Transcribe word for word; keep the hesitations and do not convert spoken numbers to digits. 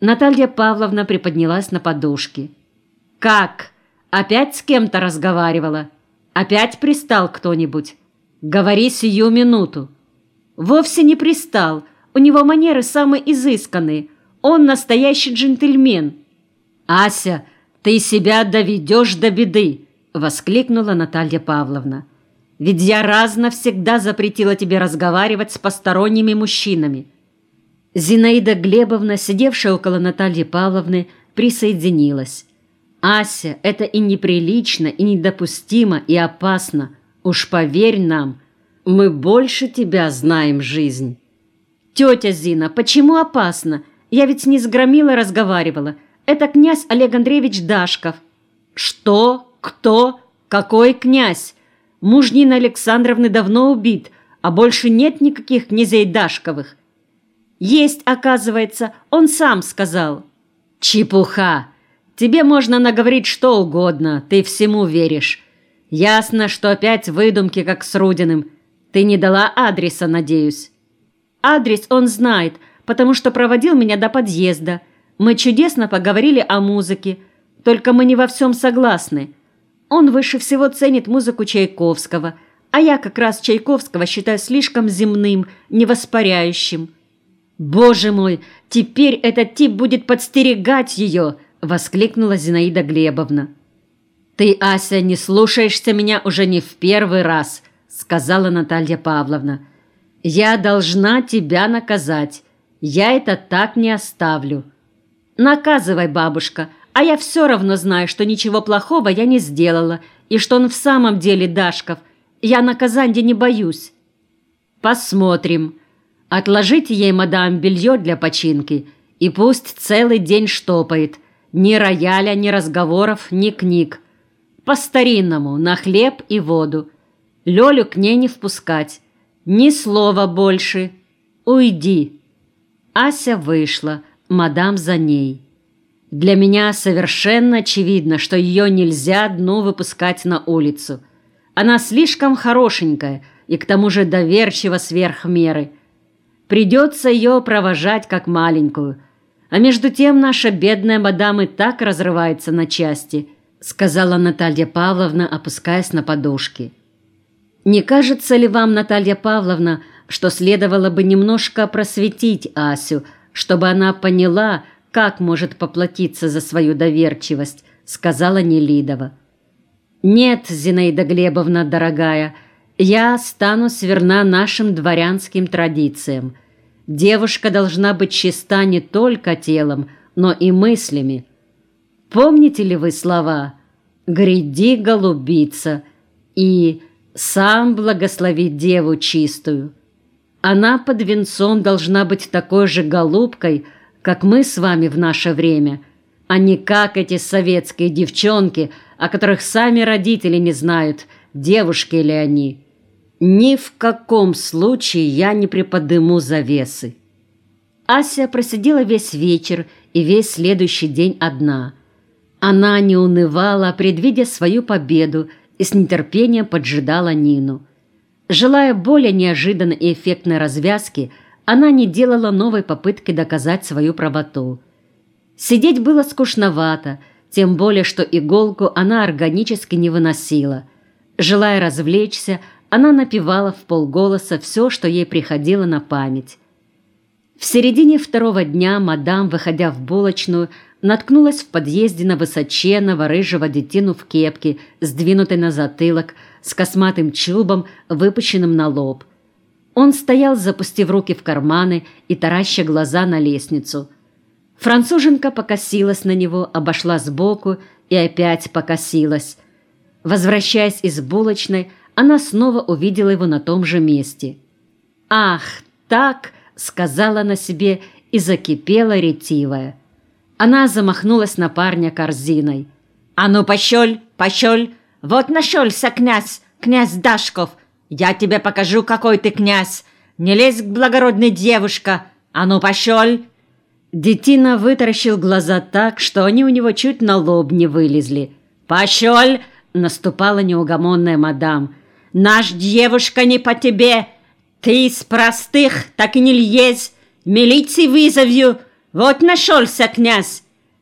Наталья Павловна приподнялась на подушке. «Как? Опять с кем-то разговаривала? Опять пристал кто-нибудь? Говори сию минуту». «Вовсе не пристал. У него манеры самые изысканные. Он настоящий джентльмен». «Ася, ты себя доведешь до беды!» — воскликнула Наталья Павловна. «Ведь я раз навсегда запретила тебе разговаривать с посторонними мужчинами». Зинаида Глебовна, сидевшая около Натальи Павловны, присоединилась. «Ася, это и неприлично, и недопустимо, и опасно. Уж поверь нам, мы больше тебя знаем жизнь». «Тетя Зина, почему опасно? Я ведь не с Громилой разговаривала. Это князь Олег Андреевич Дашков». «Что? Кто? Какой князь? Муж Нины Александровны давно убит, а больше нет никаких князей Дашковых». «Есть, оказывается, он сам сказал». «Чепуха! Тебе можно наговорить что угодно, ты всему веришь. Ясно, что опять выдумки, как с Рудиным. Ты не дала адреса, надеюсь?» «Адрес он знает, потому что проводил меня до подъезда. Мы чудесно поговорили о музыке, только мы не во всем согласны. Он выше всего ценит музыку Чайковского, а я как раз Чайковского считаю слишком земным, невоспаряющим». «Боже мой, теперь этот тип будет подстерегать ее!» — воскликнула Зинаида Глебовна. «Ты, Ася, не слушаешься меня уже не в первый раз», — сказала Наталья Павловна. «Я должна тебя наказать. Я это так не оставлю». «Наказывай, бабушка, а я все равно знаю, что ничего плохого я не сделала, и что он в самом деле Дашков. Я наказанья не боюсь». «Посмотрим. Отложите ей, мадам, белье для починки, и пусть целый день штопает. Ни рояля, ни разговоров, ни книг. По-старинному, на хлеб и воду. Лёлю к ней не впускать. Ни слова больше. Уйди». Ася вышла, мадам за ней. Для меня совершенно очевидно, что ее нельзя одну выпускать на улицу. Она слишком хорошенькая и к тому же доверчива сверх меры. Придется ее провожать как маленькую. А между тем наша бедная мадам и так разрывается на части, сказала Наталья Павловна, опускаясь на подушки. «Не кажется ли вам, Наталья Павловна, что следовало бы немножко просветить Асю, чтобы она поняла, как может поплатиться за свою доверчивость?» — сказала Нелидова. «Нет, Зинаида Глебовна, дорогая, я останусь верна нашим дворянским традициям. Девушка должна быть чиста не только телом, но и мыслями. Помните ли вы слова «Гряди, голубица» и «Сам благослови деву чистую»? Она под венцом должна быть такой же голубкой, как мы с вами в наше время, а не как эти советские девчонки, о которых сами родители не знают, девушки ли они. Ни в каком случае я не приподыму завесы». Ася просидела весь вечер и весь следующий день одна. Она не унывала, предвидя свою победу, и с нетерпением поджидала Нину. Желая более неожиданной и эффектной развязки, она не делала новой попытки доказать свою правоту. Сидеть было скучновато, тем более, что иголку она органически не выносила. Желая развлечься, она напевала вполголоса все, что ей приходило на память. В середине второго дня мадам, выходя в булочную, наткнулась в подъезде на высоченного рыжего детину в кепке, сдвинутой на затылок, с косматым чубом, выпущенным на лоб. Он стоял, запустив руки в карманы и тараща глаза на лестницу. Француженка покосилась на него, обошла сбоку и опять покосилась. Возвращаясь из булочной, она снова увидела его на том же месте. «Ах, так!» — сказала она себе и закипела ретивая. Она замахнулась на парня корзиной. «А ну, пощель, пощель! Вот нашелся князь, князь Дашков! Я тебе покажу, какой ты князь! Не лезь к благородной девушке! А ну, пощель!» Детина вытаращил глаза так, что они у него чуть на лоб не вылезли. «Пощель!» — наступала неугомонная мадам. «Наш девушка не по тебе! Ты из простых, так и не лезь! Милиции вызовью! Вот нашелся князь,